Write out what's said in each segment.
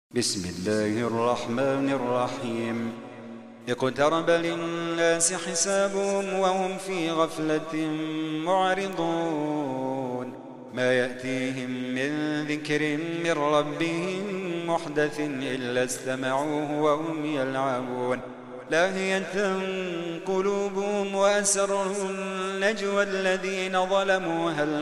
بسم الله الرحمن الرحيم. اقترب للناس حسابهم وهم في غفلة معرضون. ما يأتيهم من ذكر من ربهم محدث إلا استمعوه وهم يلعبون. لاهية قلوبهم وأسروا النجوى الذين ظلموا هل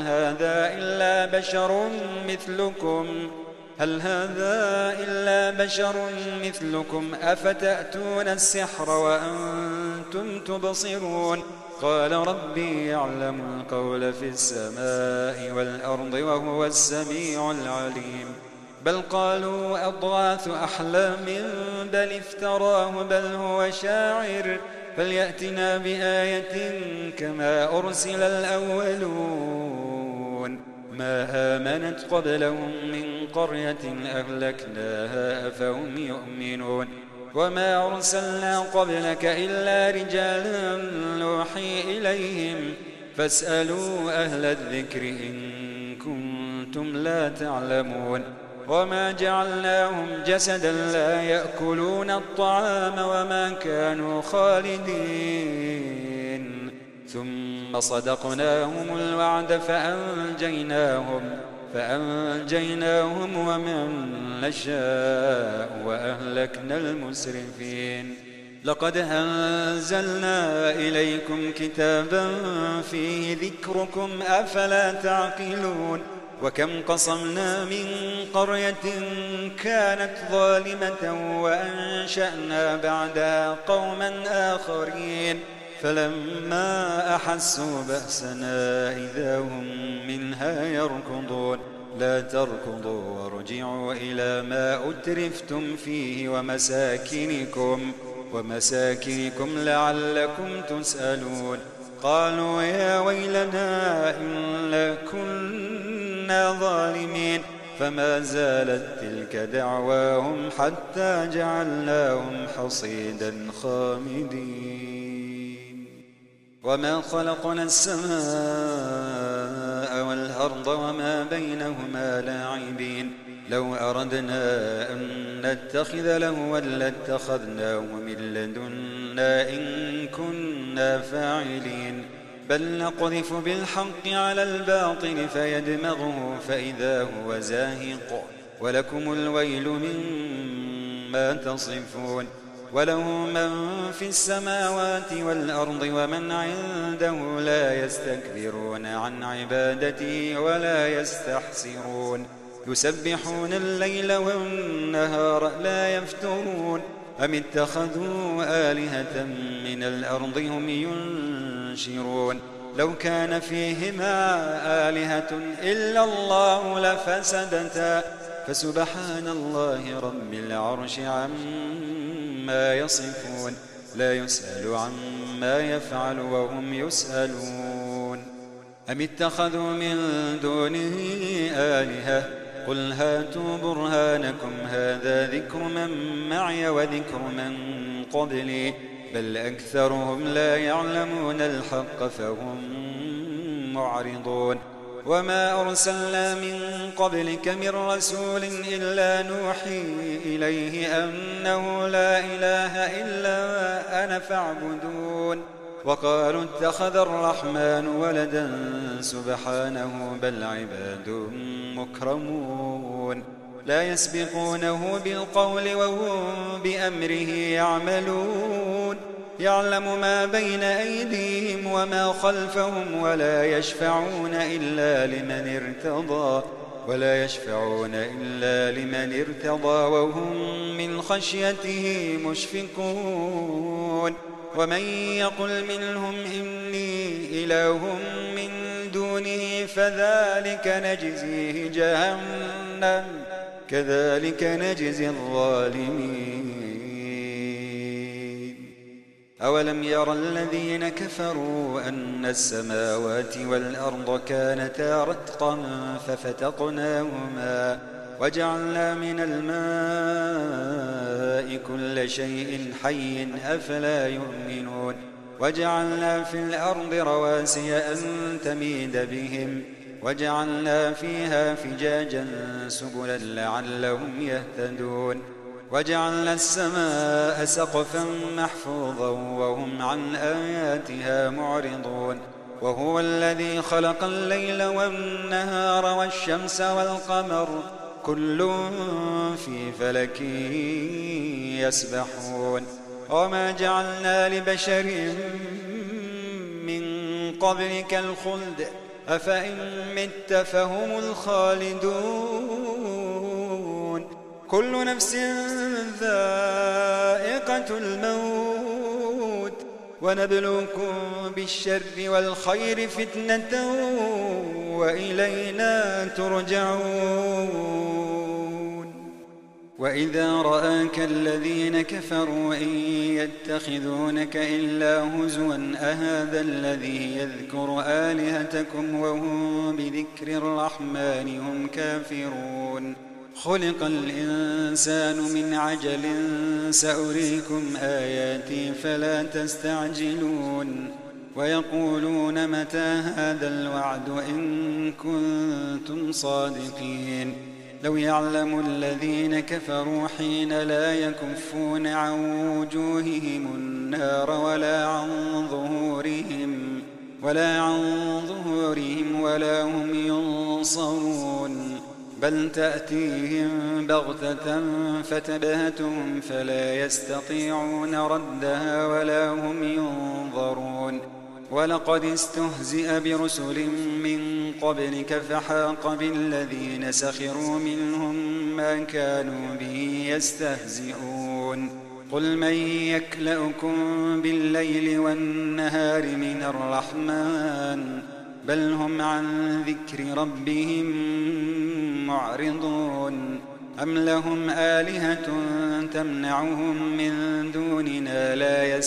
هذا إلا بشر مثلكم أفتأتون السحر وأنتم تبصرون. قال ربي يعلم القول في السماء والأرض وهو السميع العليم. بل قالوا أضغاث أحلام بل افتراه بل هو شاعر فليأتنا بآية كما أرسل الأولون. ما آمنت قبلهم من قرية أهلكناها أفهم يؤمنون. وما أرسلنا قبلك إلا رجالا نوحي إليهم فاسألوا أهل الذكر إن كنتم لا تعلمون. وما جعلناهم جسدا لا يأكلون الطعام وما كانوا خالدين ثم صدقناهم الوعد فأنجيناهم ومن نشاء وأهلكنا المسرفين. لقد أنزلنا إليكم كتابا فيه ذكركم أفلا تعقلون. وكم قصمنا من قرية كانت ظالمة وأنشأنا بعدها قوما آخرين فلما أحسوا بأسنا إذا هم منها يركضون. لا تركضوا وارجعوا إلى ما أترفتم فيه ومساكنكم لعلكم تسألون. قالوا يا ويلنا إنا كنا ظالمين فما زالت تلك دعواهم حتى جعلناهم حصيدا خامدين. وما خلقنا السماء والأرض وما بينهما لاعبين. لو أردنا أن نتخذ لهوا لاتخذناه من لدنا إن كنا فاعلين. بل نقذف بالحق على الباطل فيدمغه فإذا هو زاهق ولكم الويل مما تصفون. وله من في السماوات والأرض ومن عنده لا يستكبرون عن عبادته ولا يستحسرون. يسبحون الليل والنهار لا يفترون. أم اتخذوا آلهة من الأرض هم ينشرون. لو كان فيهما آلهة إلا الله لفسدتا فسبحان الله رب العرش عما يصفون. لا يسأل عما يفعل وهم يسألون. أم اتخذوا من دونه آلهة قل هاتوا برهانكم هذا ذكر من معي وذكر من قبلي بل أكثرهم لا يعلمون الحق فهم معرضون. وما أرسلنا من قبلك من رسول إلا نوحي إليه أنه لا إله إلا أنا فاعبدون. وقالوا اتخذ الرحمن ولدا سبحانه بل عباد مكرمون لا يسبقونه بالقول وهم بأمره يعملون. يعلم ما بين أيديهم وما خلفهم ولا يشفعون إلا لمن ارتضى وهم من خشيته مشفقون. ومن يقل منهم إني إله من دونه فذلك نجزيه جهنم كذلك نجزي الظالمين. أولم يرى الذين كفروا أن السماوات والأرض كانتا رتقا ففتقناهما وجعلنا من الماء كل شيء حي أفلا يؤمنون. وجعلنا في الأرض رواسي أن تميد بهم وجعلنا فيها فجاجا سبلا لعلهم يهتدون وجعلنا السماء سقفا محفوظا وهم عن آياتها معرضون وهو الذي خلق الليل والنهار والشمس والقمر كل في فلك يسبحون وما جعلنا لبشر من قبلك الخلد أفإن مت فهم الخالدون كل نفس ذائقة الموت ونبلوكم بالشر والخير فتنة وإلينا ترجعون وإذا رآك الذين كفروا إن يتخذونك إلا هزوا أهذا الذي يذكر آلهتكم وهم بذكر الرحمن هم كافرون خلق الإنسان من عجل سأريكم آياتي فلا تستعجلون ويقولون متى هذا الوعد إن كنتم صادقين لو يعلم الذين كفروا حين لا يكفون عن وجوههم النار ولا عن ظهورهم ولا هم ينصرون بل تأتيهم بغتة فتبهتهم فلا يستطيعون ردها ولا هم ينظرون ولقد استهزئ برسل من قبلك فحاق بالذين سخروا منهم ما كانوا به يستهزئون قل من يكلؤكم بالليل والنهار من الرحمن بل هم عن ذكر ربهم معرضون أم لهم آلهة تمنعهم من دوننا لا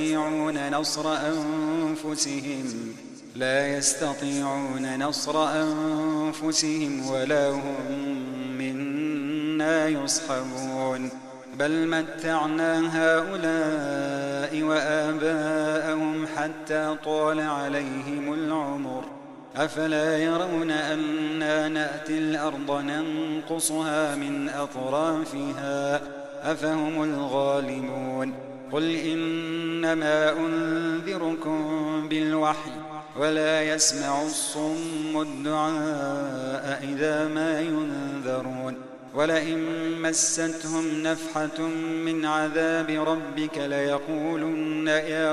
يستطيعون نصر أنفسهم ولا هم منا يصحبون بل متعنا هؤلاء وآباءهم حتى طال عليهم العمر أفلا يرون أنا نأتي الأرض ننقصها من أطرافها أفهم الغالبون قل إنما أنذركم بالوحي ولا يسمع الصم الدعاء إذا ما ينذرون ولئن مستهم نفحة من عذاب ربك ليقولن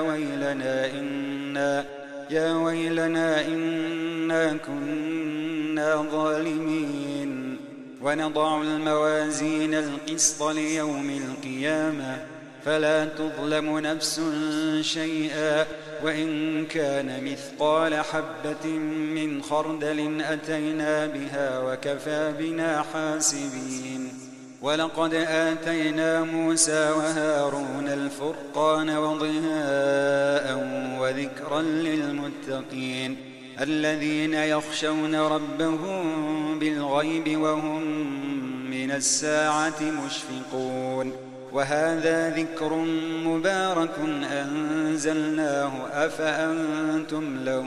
يا ويلنا إنا كنا ظالمين ونضع الموازين القسط ليوم القيامة فلا تظلم نفس شيئا وإن كان مثقال حبة من خردل أتينا بها وكفى بنا حاسبين ولقد آتينا موسى وهارون الفرقان وضياء وذكرا للمتقين الذين يخشون ربهم بالغيب وهم من الساعة مشفقون وهذا ذكر مبارك أنزلناه أفأنتم له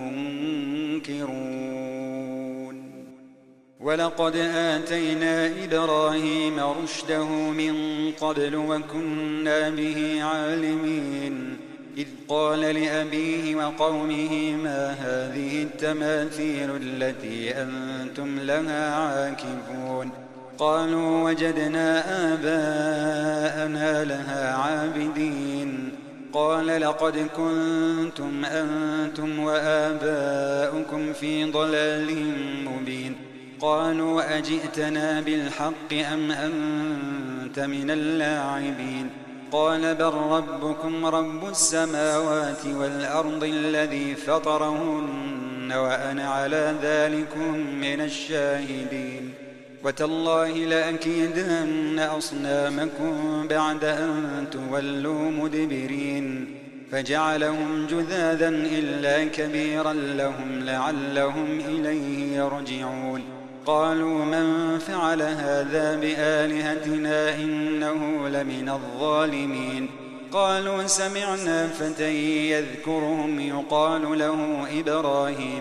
منكرون ولقد آتينا إبراهيم رشده من قبل وكنا به عالمين إذ قال لأبيه وقومه ما هذه التماثيل التي أنتم لها عاكفون قالوا وجدنا آباءنا لها عابدين قال لقد كنتم أنتم وآباؤكم في ضلال مبين قالوا أجئتنا بالحق أم أنت من اللاعبين قال بل ربكم رب السماوات والأرض الذي فطرهن وأنا على ذلكم من الشاهدين وتالله لأكيدن أصنامكم بعد أن تولوا مدبرين فجعلهم جذاذا إلا كبيرا لهم لعلهم إليه يرجعون قالوا من فعل هذا بآلهتنا إنه لمن الظالمين قالوا سمعنا فتى يذكرهم يقال له إبراهيم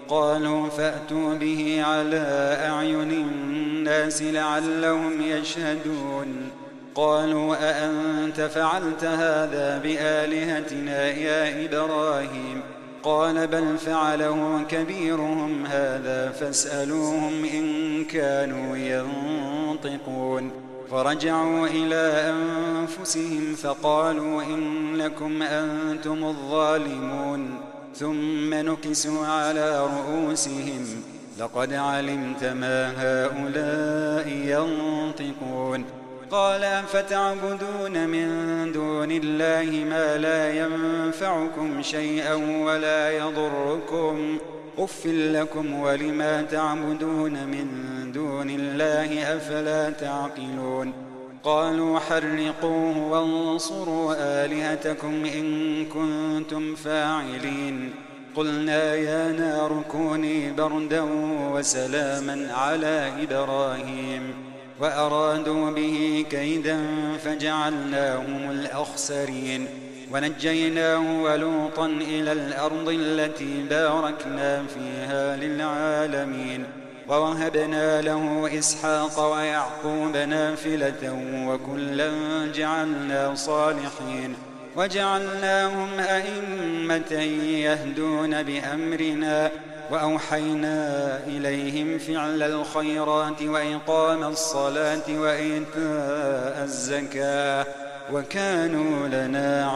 قالوا فأتوا به على أعين الناس لعلهم يشهدون قالوا أأنت فعلت هذا بآلهتنا يا إبراهيم قال بل فعله كبيرهم هذا فاسألوهم إن كانوا ينطقون فرجعوا إلى أنفسهم فقالوا إنكم أنتم الظالمون ثم نكسوا على رؤوسهم لقد علمت ما هؤلاء ينطقون قال فتعبدون من دون الله ما لا ينفعكم شيئا ولا يضركم أف لكم ولما تعبدون من دون الله أفلا تعقلون قالوا حرقوه وانصروا آلهتكم إن كنتم فاعلين قلنا يا نار كوني بردا وسلاما على إبراهيم وأرادوا به كيدا فجعلناهم الأخسرين ونجيناه ولوطا إلى الأرض التي باركنا فيها للعالمين ووهبنا له إسحاق ويعقوب نافلة وكلا جعلنا صالحين وجعلناهم أئمة يهدون بأمرنا وأوحينا إليهم فعل الخيرات وإقام الصلاة وإيتاء الزكاة وكانوا لنا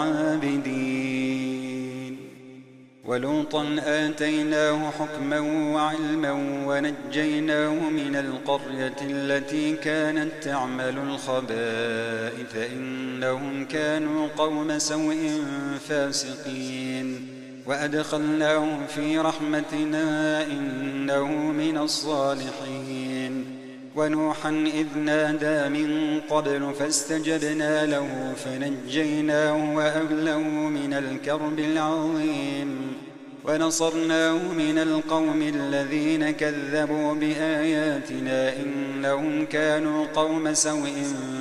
عابدين ولوطا آتيناه حكما وعلما ونجيناه من القرية التي كانت تعمل الخبائث إنهم كانوا قوم سوء فاسقين وأدخلناه في رحمتنا إنه من الصالحين ونوحا إذ نادى من قبل فاستجبنا له فنجيناه وأهله من الكرب العظيم ونصرناه من القوم الذين كذبوا بآياتنا إنهم كانوا قوم سوء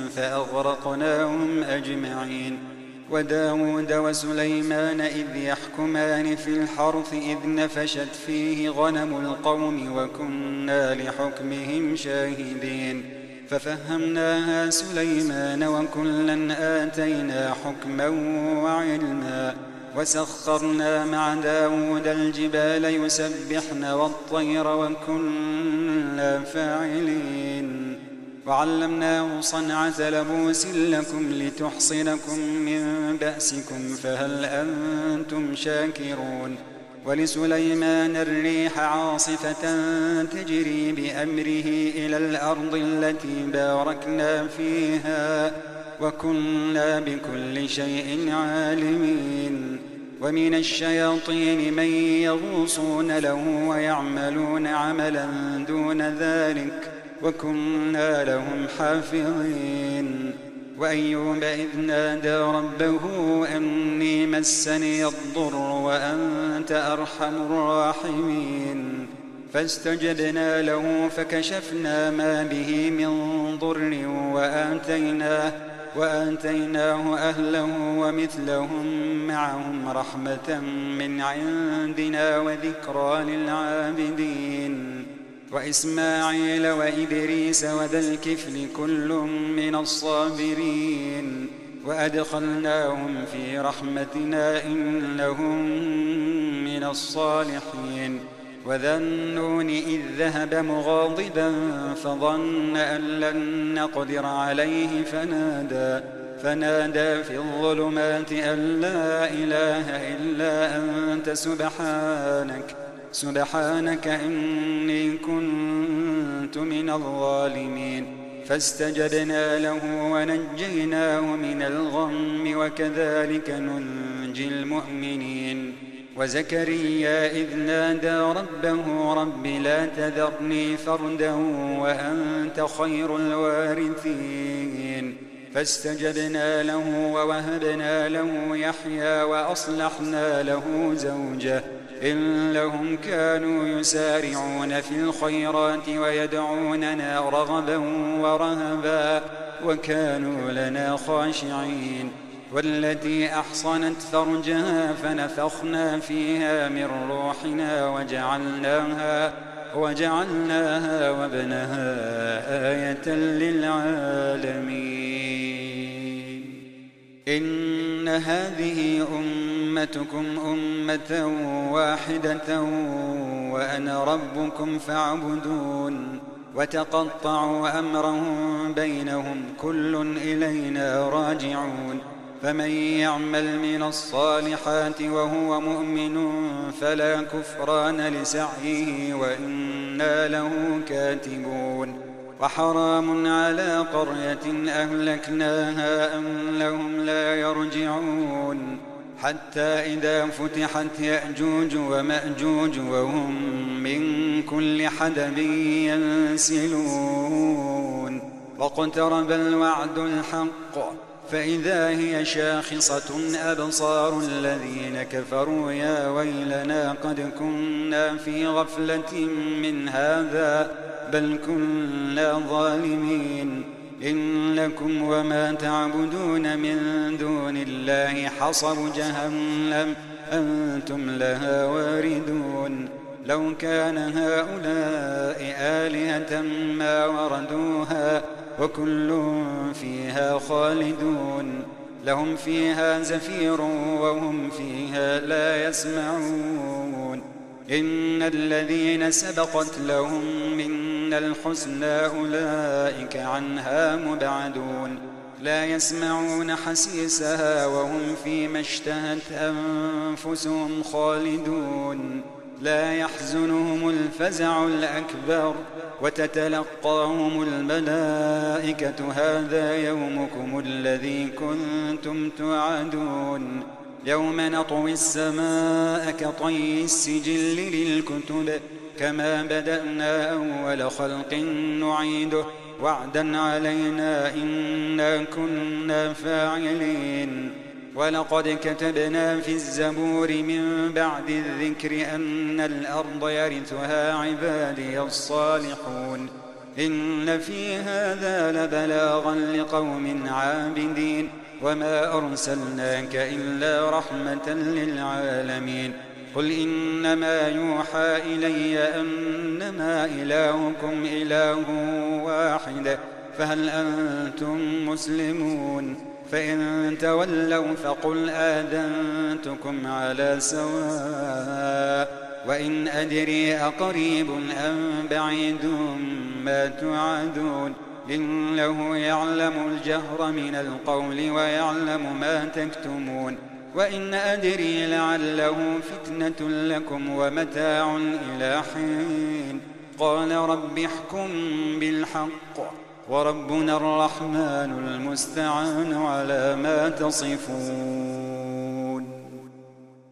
فأغرقناهم أجمعين وداود وسليمان إذ يحكمان في الحرث إذ نفشت فيه غنم القوم وكنا لحكمهم شاهدين ففهمناها سليمان وكلا آتينا حكما وعلما وسخرنا مع داود الجبال يسبحن والطير وكنا فاعلين وعلمناه صنعة لبوس لكم لتحصنكم من بأسكم فهل أنتم شاكرون ولسليمان الريح عاصفة تجري بأمره إلى الأرض التي باركنا فيها وكنا بكل شيء عالمين ومن الشياطين من يغوصون له ويعملون عملا دون ذلك وكنا لهم حافظين وأيوب إذ نادى ربه أني مسني الضر وأنت أرحم الراحمين فاستجبنا له فكشفنا ما به من ضر وآتيناه أهله ومثلهم معهم رحمة من عندنا وذكرى للعابدين وإسماعيل وإدريس وذا الكفل كل من الصابرين وأدخلناهم في رحمتنا إنهم من الصالحين وذا النون إذ ذهب مغاضبا فظن أن لن نقدر عليه فنادى في الظلمات أن لا إله إلا أنت سبحانك إني كنت من الظالمين فاستجبنا له ونجيناه من الغم وكذلك ننجي المؤمنين وزكريا إذ نادى ربه رب لا تذرني فردا وأنت خير الوارثين فاستجبنا له ووهبنا له يحيى وأصلحنا له زوجه إنهم كانوا يسارعون في الخيرات ويدعوننا رغبا ورهبا وكانوا لنا خاشعين والتي أحصنت فرجها فنفخنا فيها من روحنا وجعلناها وابنها آية للعالمين. إن هذه أمتكم أمة واحدة وأنا ربكم فاعبدون. وتقطعوا أمرهم بينهم كل إلينا راجعون. فمن يعمل من الصالحات وهو مؤمن فلا كفران لسعيه وإنا له كاتبون. وحرام على قرية أهلكناها أنهم لا يرجعون حتى إذا فتحت يأجوج ومأجوج وهم من كل حدب ينسلون. واقترب الوعد الحق فإذا هي شاخصة أبصار الذين كفروا يا ويلنا قد كنا في غفلة من هذا بل كنا ظالمين. إنكم وما تعبدون من دون الله حصب جهنم أنتم لها واردون. لو كان هؤلاء آلهة ما وردوها وكل فيها خالدون. لهم فيها زفير وهم فيها لا يسمعون. إن الذين سبقت لهم منا الحسنى أولئك عنها مبعدون. لا يسمعون حسيسها وهم فيما اشتهت أنفسهم خالدون. لا يحزنهم الفزع الأكبر وتتلقاهم الملائكة هذا يومكم الذي كنتم توعدون. يوم نطوي السماء كطي السجل للكتب كما بدأنا أول خلق نعيده وعدا علينا إنا كنا فاعلين. ولقد كتبنا في الزبور من بعد الذكر أن الأرض يرثها عبادي الصالحون. إن في هذا لبلاغا لقوم عابدين وما أرسلناك إلا رحمة للعالمين. قل إنما يوحى إلي أنما إلهكم إله واحد فهل أنتم مسلمون؟ فإن تولوا فقل آذنتكم على سواء. وإن أدري أقريب أم بعيد ما توعدون إنه يعلم الجهر من القول ويعلم ما تكتمون. وإن أدري لعله فتنة لكم ومتاع إلى حين. قال رب احكم بالحق وربنا الرحمن المستعان على ما تصفون.